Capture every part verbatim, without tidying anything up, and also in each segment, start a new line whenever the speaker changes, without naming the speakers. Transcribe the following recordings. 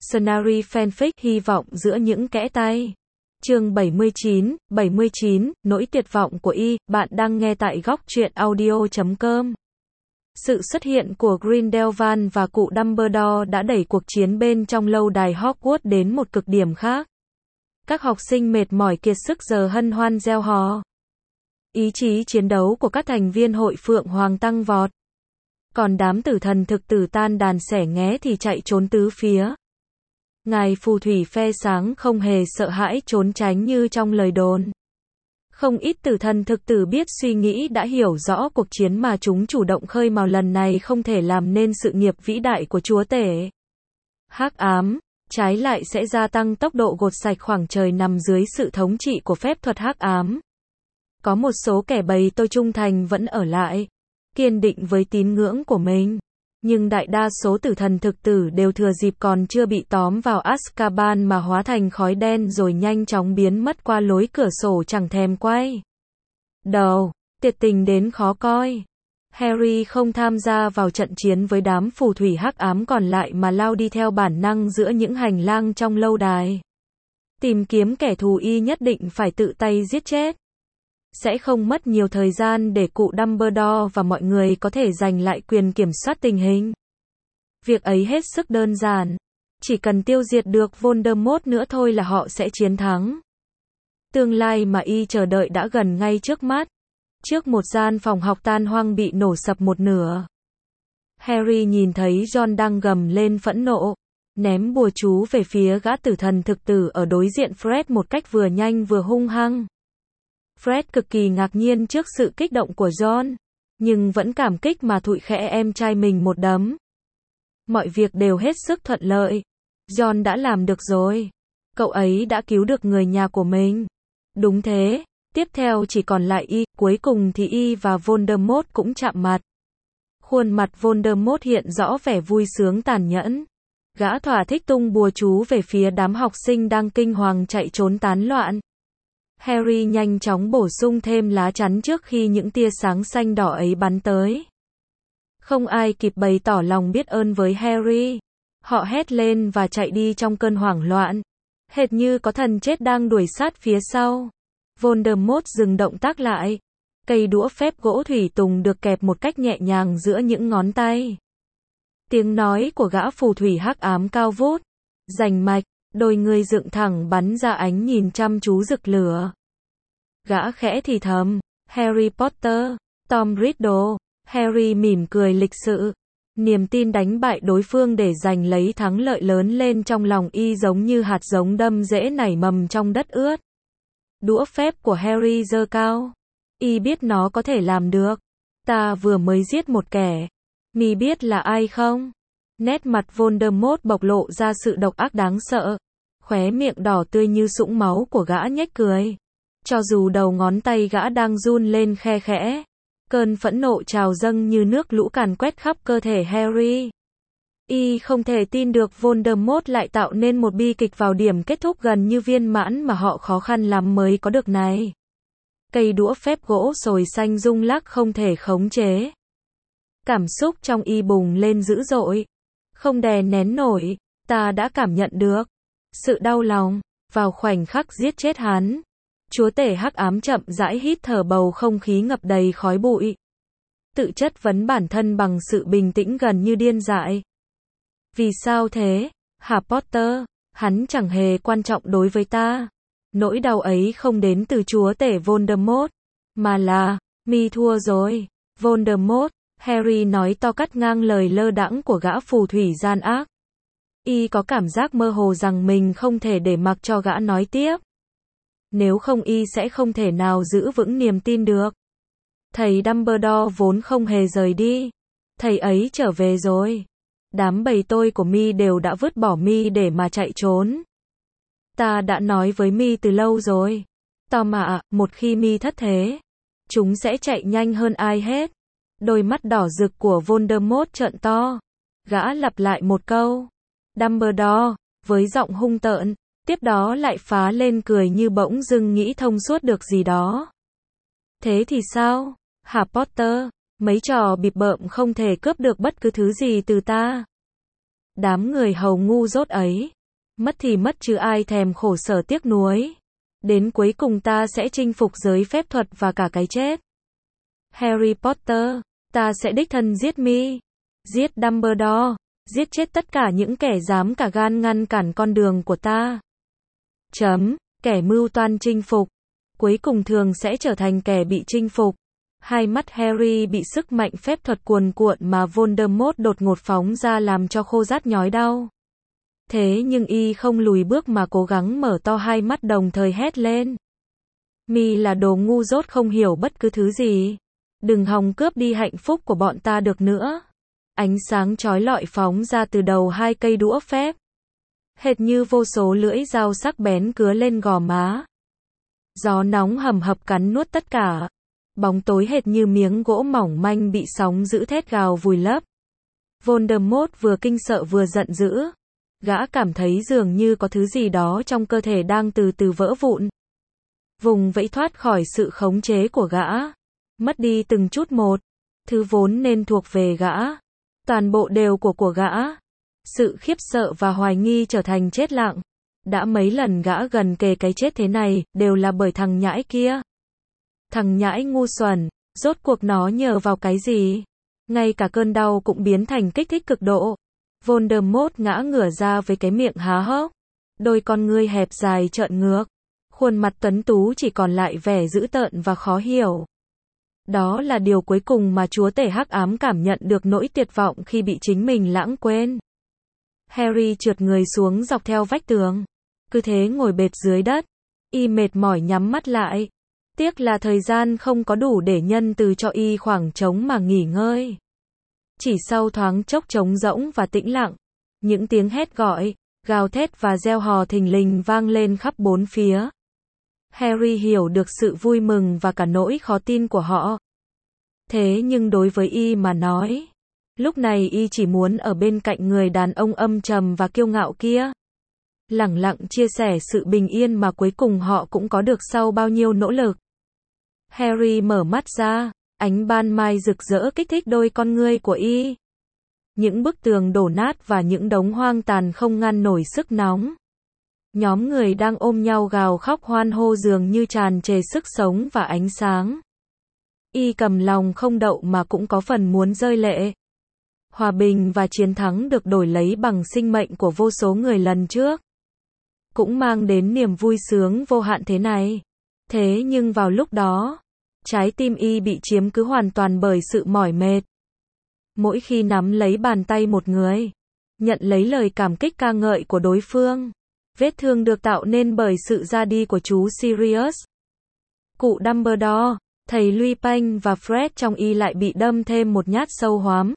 Scenario fanfic hy vọng giữa những kẽ tay. Chương bảy mươi chín, bảy mươi chín, nỗi tuyệt vọng của Y, bạn đang nghe tại góc truyện audio chấm com. Sự xuất hiện của Grindelwald và cụ Dumbledore đã đẩy cuộc chiến bên trong lâu đài Hogwarts đến một cực điểm khác. Các học sinh mệt mỏi kiệt sức giờ hân hoan reo hò. Ý chí chiến đấu của các thành viên hội Phượng Hoàng tăng vọt. Còn đám tử thần thực tử tan đàn xẻ nghé thì chạy trốn tứ phía. Ngài phù thủy phe sáng không hề sợ hãi trốn tránh như trong lời đồn. Không ít tử thần thực tử biết suy nghĩ đã hiểu rõ cuộc chiến mà chúng chủ động khơi mào lần này không thể làm nên sự nghiệp vĩ đại của chúa tể hắc ám, trái lại sẽ gia tăng tốc độ gột sạch khoảng trời nằm dưới sự thống trị của phép thuật hắc ám. Có một số kẻ bày tôi trung thành vẫn ở lại, kiên định với tín ngưỡng của mình. Nhưng đại đa số tử thần thực tử đều thừa dịp còn chưa bị tóm vào Azkaban mà hóa thành khói đen rồi nhanh chóng biến mất qua lối cửa sổ chẳng thèm quay đầu. Tuyệt tình đến khó coi. Harry không tham gia vào trận chiến với đám phù thủy hắc ám còn lại mà lao đi theo bản năng giữa những hành lang trong lâu đài. Tìm kiếm kẻ thù Y nhất định phải tự tay giết chết. Sẽ không mất nhiều thời gian để cụ Dumbledore và mọi người có thể giành lại quyền kiểm soát tình hình. Việc ấy hết sức đơn giản. Chỉ cần tiêu diệt được Voldemort nữa thôi là họ sẽ chiến thắng. Tương lai mà Y chờ đợi đã gần ngay trước mắt. Trước một gian phòng học tan hoang bị nổ sập một nửa. Harry nhìn thấy Ron đang gầm lên phẫn nộ, ném bùa chú về phía gã tử thần thực tử ở đối diện Fred một cách vừa nhanh vừa hung hăng. Fred cực kỳ ngạc nhiên trước sự kích động của John, nhưng vẫn cảm kích mà thụi khẽ em trai mình một đấm. Mọi việc đều hết sức thuận lợi. John đã làm được rồi. Cậu ấy đã cứu được người nhà của mình. Đúng thế, tiếp theo chỉ còn lại Y, cuối cùng thì Y và Voldemort cũng chạm mặt. Khuôn mặt Voldemort hiện rõ vẻ vui sướng tàn nhẫn. Gã thỏa thích tung bùa chú về phía đám học sinh đang kinh hoàng chạy trốn tán loạn. Harry nhanh chóng bổ sung thêm lá chắn trước khi những tia sáng xanh đỏ ấy bắn tới. Không ai kịp bày tỏ lòng biết ơn với Harry. Họ hét lên và chạy đi trong cơn hoảng loạn. Hệt như có thần chết đang đuổi sát phía sau. Voldemort dừng động tác lại. Cây đũa phép gỗ thủy tùng được kẹp một cách nhẹ nhàng giữa những ngón tay. Tiếng nói của gã phù thủy hắc ám cao vút, rành mạch. Đôi người dựng thẳng bắn ra ánh nhìn chăm chú rực lửa. Gã khẽ thì thầm, Harry Potter, Tom Riddle. Harry mỉm cười lịch sự. Niềm tin đánh bại đối phương để giành lấy thắng lợi lớn lên trong lòng Y giống như hạt giống đâm rễ nảy mầm trong đất ướt. Đũa phép của Harry giơ cao. Y biết nó có thể làm được. Ta vừa mới giết một kẻ. Mi biết là ai không? Nét mặt Voldemort bộc lộ ra sự độc ác đáng sợ. Khóe miệng đỏ tươi như sũng máu của gã nhếch cười. Cho dù đầu ngón tay gã đang run lên khe khẽ. Cơn phẫn nộ trào dâng như nước lũ càn quét khắp cơ thể Harry. Y không thể tin được Voldemort lại tạo nên một bi kịch vào điểm kết thúc gần như viên mãn mà họ khó khăn lắm mới có được này. Cây đũa phép gỗ sồi xanh rung lắc không thể khống chế. Cảm xúc trong Y bùng lên dữ dội. Không đè nén nổi, ta đã cảm nhận được sự đau lòng, vào khoảnh khắc giết chết hắn. Chúa tể hắc ám chậm rãi hít thở bầu không khí ngập đầy khói bụi. Tự chất vấn bản thân bằng sự bình tĩnh gần như điên dại. Vì sao thế, hả Potter? Hắn chẳng hề quan trọng đối với ta. Nỗi đau ấy không đến từ chúa tể Voldemort, mà là, mi thua rồi, Voldemort. Harry nói to cắt ngang lời lơ đãng của gã phù thủy gian ác. Y có cảm giác mơ hồ rằng mình không thể để mặc cho gã nói tiếp. Nếu không Y sẽ không thể nào giữ vững niềm tin được. Thầy Dumbledore vốn không hề rời đi. Thầy ấy trở về rồi. Đám bầy tôi của mi đều đã vứt bỏ mi để mà chạy trốn. Ta đã nói với mi từ lâu rồi. Tom ạ, một khi mi thất thế, chúng sẽ chạy nhanh hơn ai hết. Đôi mắt đỏ rực của Voldemort trợn to. Gã lặp lại một câu. Dumbledore, với giọng hung tợn, tiếp đó lại phá lên cười như bỗng dưng nghĩ thông suốt được gì đó. Thế thì sao, hả Potter? Mấy trò bịp bợm không thể cướp được bất cứ thứ gì từ ta. Đám người hầu ngu dốt ấy, Mất thì mất chứ ai thèm khổ sở tiếc nuối. Đến cuối cùng ta sẽ chinh phục giới phép thuật và cả cái chết. Harry Potter, ta sẽ đích thân giết mi, giết Dumbledore, giết chết tất cả những kẻ dám cả gan ngăn cản con đường của ta. Chấm, kẻ mưu toan chinh phục, cuối cùng thường sẽ trở thành kẻ bị chinh phục. Hai mắt Harry bị sức mạnh phép thuật cuồn cuộn mà Voldemort đột ngột phóng ra làm cho khô rát nhói đau. Thế nhưng y không lùi bước mà cố gắng mở to hai mắt đồng thời hét lên. Mi là đồ ngu dốt không hiểu bất cứ thứ gì. Đừng hòng cướp đi hạnh phúc của bọn ta được nữa. Ánh sáng chói lọi phóng ra từ đầu hai cây đũa phép. Hệt như vô số lưỡi dao sắc bén cứa lên gò má. Gió nóng hầm hập cắn nuốt tất cả. Bóng tối hệt như miếng gỗ mỏng manh bị sóng dữ thét gào vùi lấp. Voldemort vừa kinh sợ vừa giận dữ. Gã cảm thấy dường như có thứ gì đó trong cơ thể đang từ từ vỡ vụn. Vùng vẫy thoát khỏi sự khống chế của gã. Mất đi từng chút một. Thứ vốn nên thuộc về gã. Toàn bộ đều của của gã. Sự khiếp sợ và hoài nghi trở thành chết lặng. Đã mấy lần gã gần kề cái chết thế này, đều là bởi thằng nhãi kia. Thằng nhãi ngu xuẩn, rốt cuộc nó nhờ vào cái gì? Ngay cả cơn đau cũng biến thành kích thích cực độ. Voldemort ngã ngửa ra với cái miệng há hốc. Đôi con ngươi hẹp dài trợn ngược. Khuôn mặt tuấn tú chỉ còn lại vẻ dữ tợn và khó hiểu. Đó là điều cuối cùng mà chúa tể hắc ám cảm nhận được nỗi tuyệt vọng khi bị chính mình lãng quên. Harry trượt người xuống dọc theo vách tường. Cứ thế ngồi bệt dưới đất. Y mệt mỏi nhắm mắt lại. Tiếc là thời gian không có đủ để nhân từ cho y khoảng trống mà nghỉ ngơi. Chỉ sau thoáng chốc trống rỗng và tĩnh lặng, những tiếng hét gọi, gào thét và reo hò thình lình vang lên khắp bốn phía. Harry hiểu được sự vui mừng và cả nỗi khó tin của họ. Thế nhưng đối với y mà nói, lúc này y chỉ muốn ở bên cạnh người đàn ông âm trầm và kiêu ngạo kia. Lẳng lặng chia sẻ sự bình yên mà cuối cùng họ cũng có được sau bao nhiêu nỗ lực. Harry mở mắt ra, ánh ban mai rực rỡ kích thích đôi con ngươi của y. Những bức tường đổ nát và những đống hoang tàn không ngăn nổi sức nóng. Nhóm người đang ôm nhau gào khóc hoan hô dường như tràn trề sức sống và ánh sáng. Y cầm lòng không đậu mà cũng có phần muốn rơi lệ. Hòa bình và chiến thắng được đổi lấy bằng sinh mệnh của vô số người lần trước. Cũng mang đến niềm vui sướng vô hạn thế này. Thế nhưng vào lúc đó, trái tim y bị chiếm cứ hoàn toàn bởi sự mỏi mệt. Mỗi khi nắm lấy bàn tay một người, nhận lấy lời cảm kích ca ngợi của đối phương, vết thương được tạo nên bởi sự ra đi của chú Sirius. Cụ Dumbledore, thầy Lupin và Fred trong y lại bị đâm thêm một nhát sâu hoắm.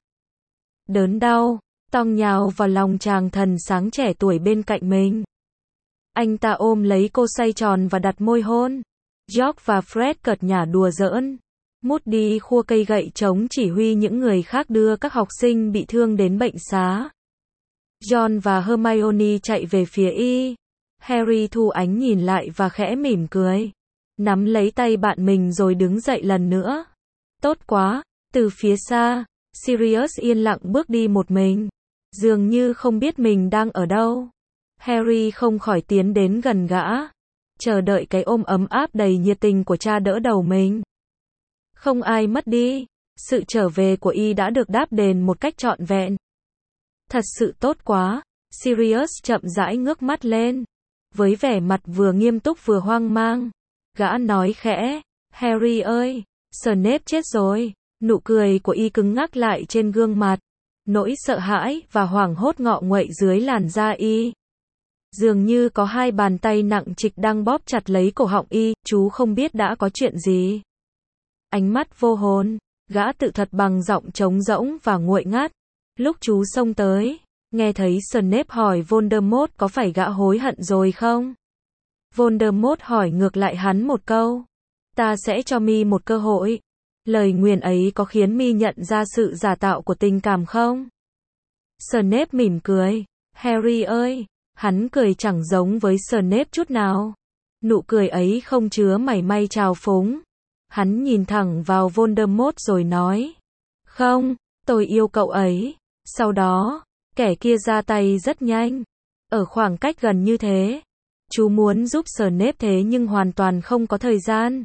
Đớn đau, tong nhào vào lòng chàng thần sáng trẻ tuổi bên cạnh mình. Anh ta ôm lấy cô xoay tròn và đặt môi hôn. George và Fred cợt nhả đùa giỡn. Moody khua cây gậy chống chỉ huy những người khác đưa các học sinh bị thương đến bệnh xá. John và Hermione chạy về phía y. Harry thu ánh nhìn lại và khẽ mỉm cười. Nắm lấy tay bạn mình rồi đứng dậy lần nữa. Tốt quá. Từ phía xa, Sirius yên lặng bước đi một mình. Dường như không biết mình đang ở đâu. Harry không khỏi tiến đến gần gã. Chờ đợi cái ôm ấm áp đầy nhiệt tình của cha đỡ đầu mình. Không ai mất đi. Sự trở về của y đã được đáp đền một cách trọn vẹn. Thật sự tốt quá. Sirius chậm rãi ngước mắt lên. Với vẻ mặt vừa nghiêm túc vừa hoang mang. Gã nói khẽ. Harry ơi, Snape chết rồi. Nụ cười của y cứng ngắc lại trên gương mặt. Nỗi sợ hãi và hoảng hốt ngọ nguậy dưới làn da y. Dường như có hai bàn tay nặng trịch đang bóp chặt lấy cổ họng y, chú không biết đã có chuyện gì. Ánh mắt vô hồn, gã tự thuật bằng giọng trống rỗng và nguội ngắt. Lúc chú xông tới, nghe thấy Snape hỏi Voldemort có phải gã hối hận rồi không? Voldemort hỏi ngược lại hắn một câu. Ta sẽ cho mi một cơ hội. Lời nguyền ấy có khiến mi nhận ra sự giả tạo của tình cảm không? Snape mỉm cười. Harry ơi, hắn cười chẳng giống với Snape chút nào. Nụ cười ấy không chứa mảy may trào phúng. Hắn nhìn thẳng vào Voldemort rồi nói. Không, tôi yêu cậu ấy. Sau đó, kẻ kia ra tay rất nhanh. Ở khoảng cách gần như thế, chú muốn giúp Snape thế nhưng hoàn toàn không có thời gian.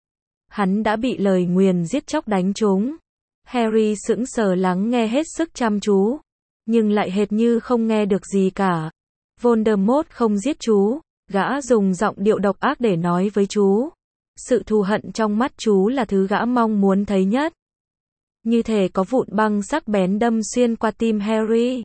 Hắn đã bị lời nguyền giết chóc đánh trúng. Harry sững sờ lắng nghe hết sức chăm chú, nhưng lại hệt như không nghe được gì cả. Voldemort không giết chú, gã dùng giọng điệu độc ác để nói với chú. Sự thù hận trong mắt chú là thứ gã mong muốn thấy nhất. Như thể có vụn băng sắc bén đâm xuyên qua tim Harry.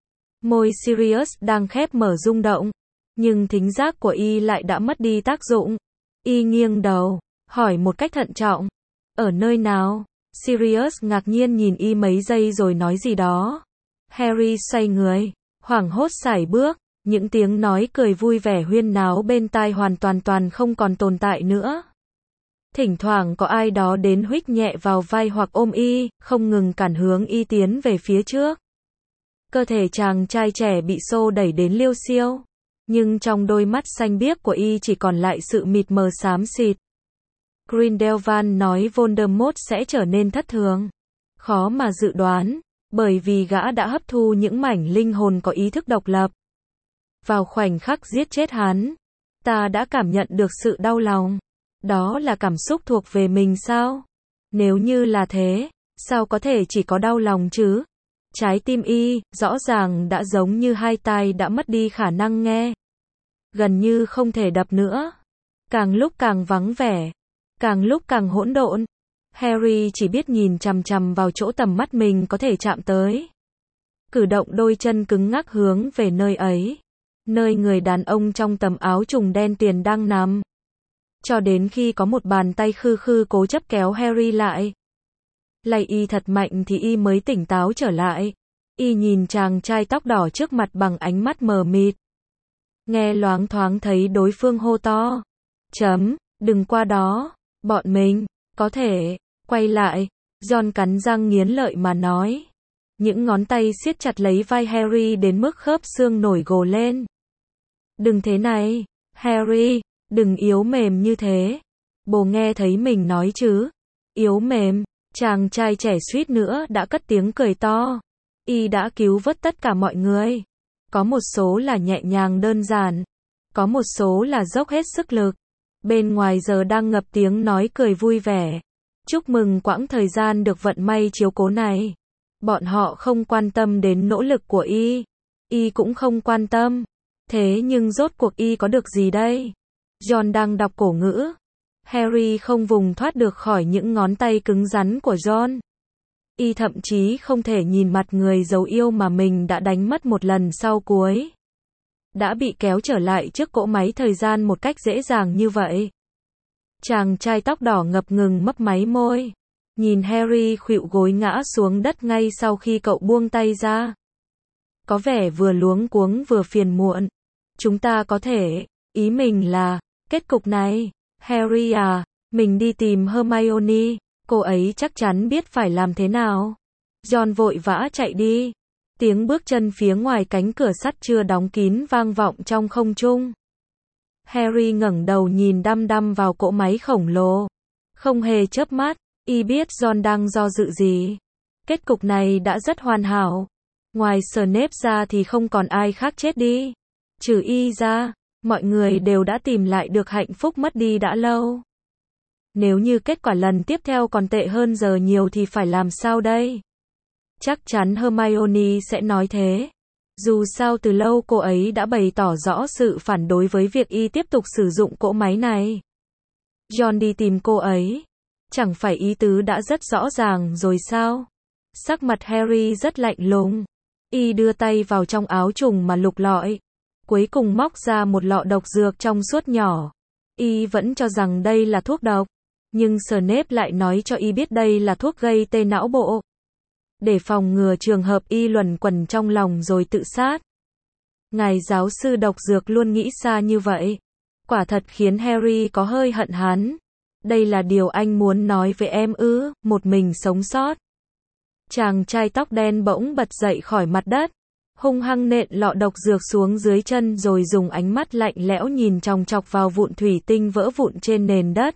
Môi Sirius đang khép mở rung động, nhưng thính giác của y lại đã mất đi tác dụng. Y nghiêng đầu, hỏi một cách thận trọng. Ở nơi nào? Sirius ngạc nhiên nhìn y mấy giây rồi nói gì đó. Harry xoay người, hoảng hốt sải bước, những tiếng nói cười vui vẻ huyên náo bên tai hoàn toàn toàn không còn tồn tại nữa. Thỉnh thoảng có ai đó đến huých nhẹ vào vai hoặc ôm y, không ngừng cản hướng y tiến về phía trước. Cơ thể chàng trai trẻ bị xô đẩy đến liêu xiêu, nhưng trong đôi mắt xanh biếc của y chỉ còn lại sự mịt mờ xám xịt. Grindelwald nói Voldemort sẽ trở nên thất thường. Khó mà dự đoán, bởi vì gã đã hấp thu những mảnh linh hồn có ý thức độc lập. Vào khoảnh khắc giết chết hắn, ta đã cảm nhận được sự đau lòng. Đó là cảm xúc thuộc về mình sao? Nếu như là thế, sao có thể chỉ có đau lòng chứ? Trái tim y, rõ ràng đã giống như hai tai đã mất đi khả năng nghe. Gần như không thể đập nữa. Càng lúc càng vắng vẻ. Càng lúc càng hỗn độn. Harry chỉ biết nhìn chằm chằm vào chỗ tầm mắt mình có thể chạm tới. Cử động đôi chân cứng ngắc hướng về nơi ấy. Nơi người đàn ông trong tấm áo trùng đen tuyền đang nằm. Cho đến khi có một bàn tay khư khư cố chấp kéo Harry lại. Lay y thật mạnh thì y mới tỉnh táo trở lại. Y nhìn chàng trai tóc đỏ trước mặt bằng ánh mắt mờ mịt. Nghe loáng thoáng thấy đối phương hô to. Chấm, đừng qua đó, bọn mình, có thể, quay lại. Ron cắn răng nghiến lợi mà nói. Những ngón tay siết chặt lấy vai Harry đến mức khớp xương nổi gồ lên. Đừng thế này, Harry, đừng yếu mềm như thế. Bố nghe thấy mình nói chứ. Yếu mềm, chàng trai trẻ suýt nữa đã cất tiếng cười to. Y đã cứu vớt tất cả mọi người. Có một số là nhẹ nhàng đơn giản. Có một số là dốc hết sức lực. Bên ngoài giờ đang ngập tiếng nói cười vui vẻ. Chúc mừng quãng thời gian được vận may chiếu cố này. Bọn họ không quan tâm đến nỗ lực của y. Y cũng không quan tâm. Thế nhưng rốt cuộc y có được gì đây? Ron đang đọc cổ ngữ. Harry không vùng thoát được khỏi những ngón tay cứng rắn của Ron. Y thậm chí không thể nhìn mặt người giấu yêu mà mình đã đánh mất một lần sau cuối. Đã bị kéo trở lại trước cỗ máy thời gian một cách dễ dàng như vậy. Chàng trai tóc đỏ ngập ngừng mấp máy môi. Nhìn Harry khuỵu gối ngã xuống đất ngay sau khi cậu buông tay ra. Có vẻ vừa luống cuống vừa phiền muộn. Chúng ta có thể, ý mình là, kết cục này. Harry à, mình đi tìm Hermione, cô ấy chắc chắn biết phải làm thế nào. Ron vội vã chạy đi. Tiếng bước chân phía ngoài cánh cửa sắt chưa đóng kín vang vọng trong không trung. Harry ngẩng đầu nhìn đăm đăm vào cỗ máy khổng lồ. Không hề chớp mắt, y biết Ron đang do dự gì. Kết cục này đã rất hoàn hảo. Ngoài Snape ra thì không còn ai khác chết đi. Trừ y ra, mọi người đều đã tìm lại được hạnh phúc mất đi đã lâu. Nếu như kết quả lần tiếp theo còn tệ hơn giờ nhiều thì phải làm sao đây? Chắc chắn Hermione sẽ nói thế. Dù sao từ lâu cô ấy đã bày tỏ rõ sự phản đối với việc y tiếp tục sử dụng cỗ máy này. Ron đi tìm cô ấy. Chẳng phải ý tứ đã rất rõ ràng rồi sao? Sắc mặt Harry rất lạnh lùng. Y đưa tay vào trong áo trùng mà lục lọi. Cuối cùng móc ra một lọ độc dược trong suốt nhỏ. Y vẫn cho rằng đây là thuốc độc. Nhưng Snape lại nói cho y biết đây là thuốc gây tê não bộ. Để phòng ngừa trường hợp y luẩn quẩn trong lòng rồi tự sát. Ngài giáo sư độc dược luôn nghĩ xa như vậy. Quả thật khiến Harry có hơi hận hắn. Đây là điều anh muốn nói với em ư, một mình sống sót. Chàng trai tóc đen bỗng bật dậy khỏi mặt đất. Hung hăng nện lọ độc dược xuống dưới chân rồi dùng ánh mắt lạnh lẽo nhìn chòng chọc vào vụn thủy tinh vỡ vụn trên nền đất.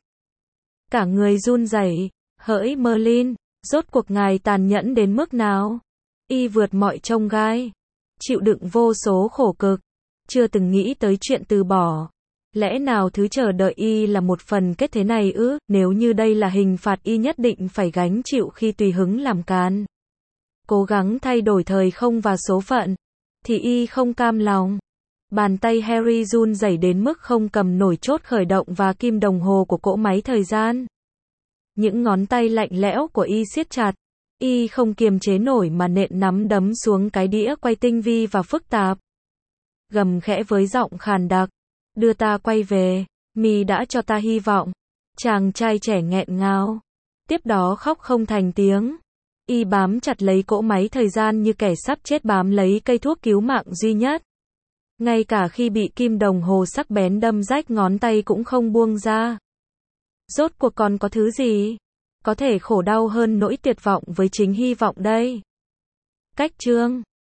Cả người run rẩy. Hỡi Merlin, rốt cuộc ngài tàn nhẫn đến mức nào? Y vượt mọi chông gai. Chịu đựng vô số khổ cực. chưa từng nghĩ tới chuyện từ bỏ. Lẽ nào thứ chờ đợi y là một phần kết thế này ư? Nếu như đây là hình phạt y nhất định phải gánh chịu khi tùy hứng làm càn, cố gắng thay đổi thời không và số phận, thì y không cam lòng. Bàn tay Harry run rẩy đến mức không cầm nổi chốt khởi động và kim đồng hồ của cỗ máy thời gian. Những ngón tay lạnh lẽo của y siết chặt. Y không kiềm chế nổi mà nện nắm đấm xuống cái đĩa quay tinh vi và phức tạp. Gầm khẽ với giọng khàn đặc. Đưa ta quay về. Mi đã cho ta hy vọng. Chàng trai trẻ nghẹn ngào. Tiếp đó khóc không thành tiếng. Y bám chặt lấy cỗ máy thời gian như kẻ sắp chết bám lấy cây thuốc cứu mạng duy nhất. Ngay cả khi bị kim đồng hồ sắc bén đâm rách ngón tay cũng không buông ra. Rốt cuộc còn có thứ gì có thể khổ đau hơn nỗi tuyệt vọng với chính hy vọng đây? Cách chương